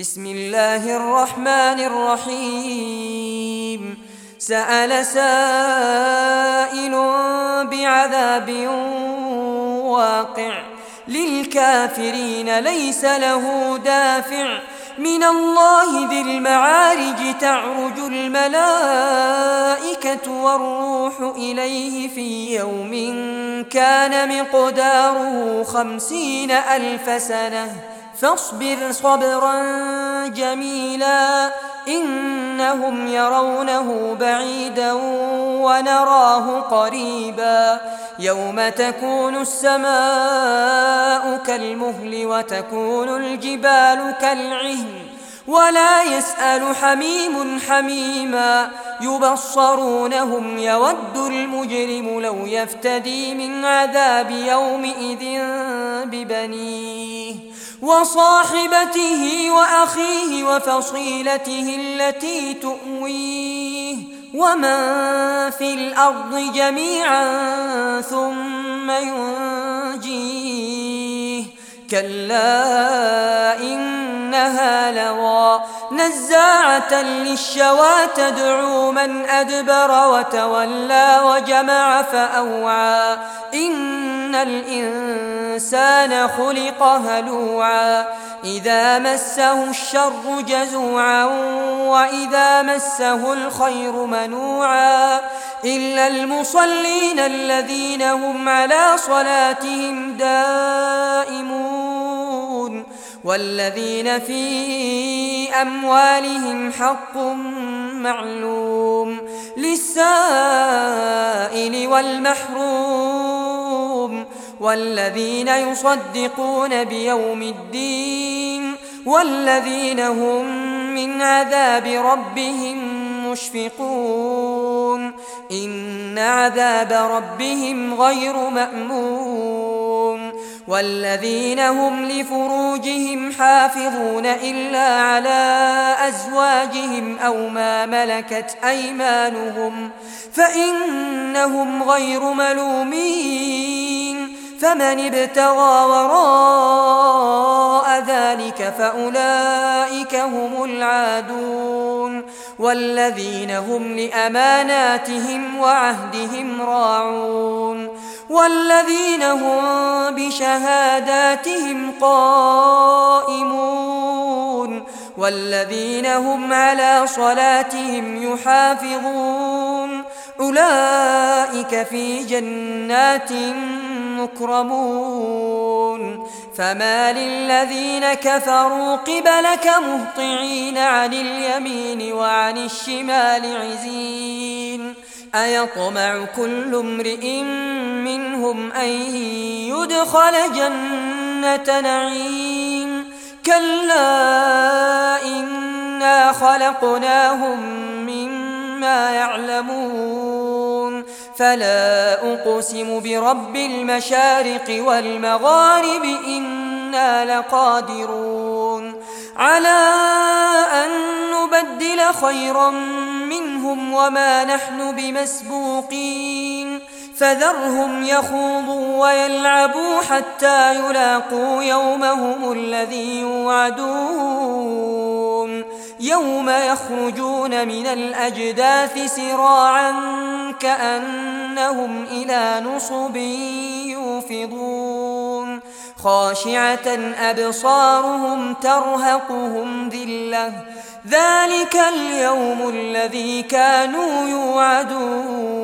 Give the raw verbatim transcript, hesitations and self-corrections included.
بسم الله الرحمن الرحيم سأل سائل بعذاب واقع للكافرين ليس له دافع من الله ذي المعارج تعرج الملائكة والروح إليه في يوم كان مقداره خمسين ألف سنة فاصبر صبرا جميلا إنهم يرونه بعيدا ونراه قريبا يوم تكون السماء كالمهل وتكون الجبال كالعهن ولا يسأل حميم حميما يبصرونهم يود المجرم لو يفتدي من عذاب يومئذ ببنيه وصاحبته وأخيه وفصيلته التي تؤويه ومن في الأرض جميعا ثم ينجيه كلا إنها لظى نزاعة للشوى تدعو من أدبر وتولى وجمع فأوعى إن الإنسان خلق هلوعا إذا مسه الشر جزوعا وإذا مسه الخير منوعا إلا المصلين الذين هم على صلاتهم دائمون والذين في أموالهم حق معلوم للسائل والمحروم والذين يصدقون بيوم الدين والذين هم من عذاب ربهم مشفقون إن عذاب ربهم غير مأمون والذين هم لفروجهم حافظون إلا على أزواجهم أو ما ملكت أيمانهم فإنهم غير ملومين فمن ابتغى وراء ذلك فأولئك هم العادون والذين هم لأماناتهم وعهدهم راعون والذين هم بشهاداتهم قائمون والذين هم على صلاتهم يحافظون أولئك في جنات مكرمون فما للذين كفروا قبلك مهطعين عن اليمين وعن الشمال عزين أيطمع كل امرئ منهم أن يدخل جنة نعيم كلا إنا خلقناهم مما يعلمون فلا أقسم برب المشارق والمغارب إنا لقادرون على أن نبدل خيرا منهم وما نحن بمسبوقين فذرهم يخوضوا ويلعبوا حتى يلاقوا يومهم الذي يوعدون يوم يخرجون من الأجداث سراعا كأنهم إلى نصب يوفضون خاشعة أبصارهم ترهقهم ذلة ذلك اليوم الذي كانوا يوعدون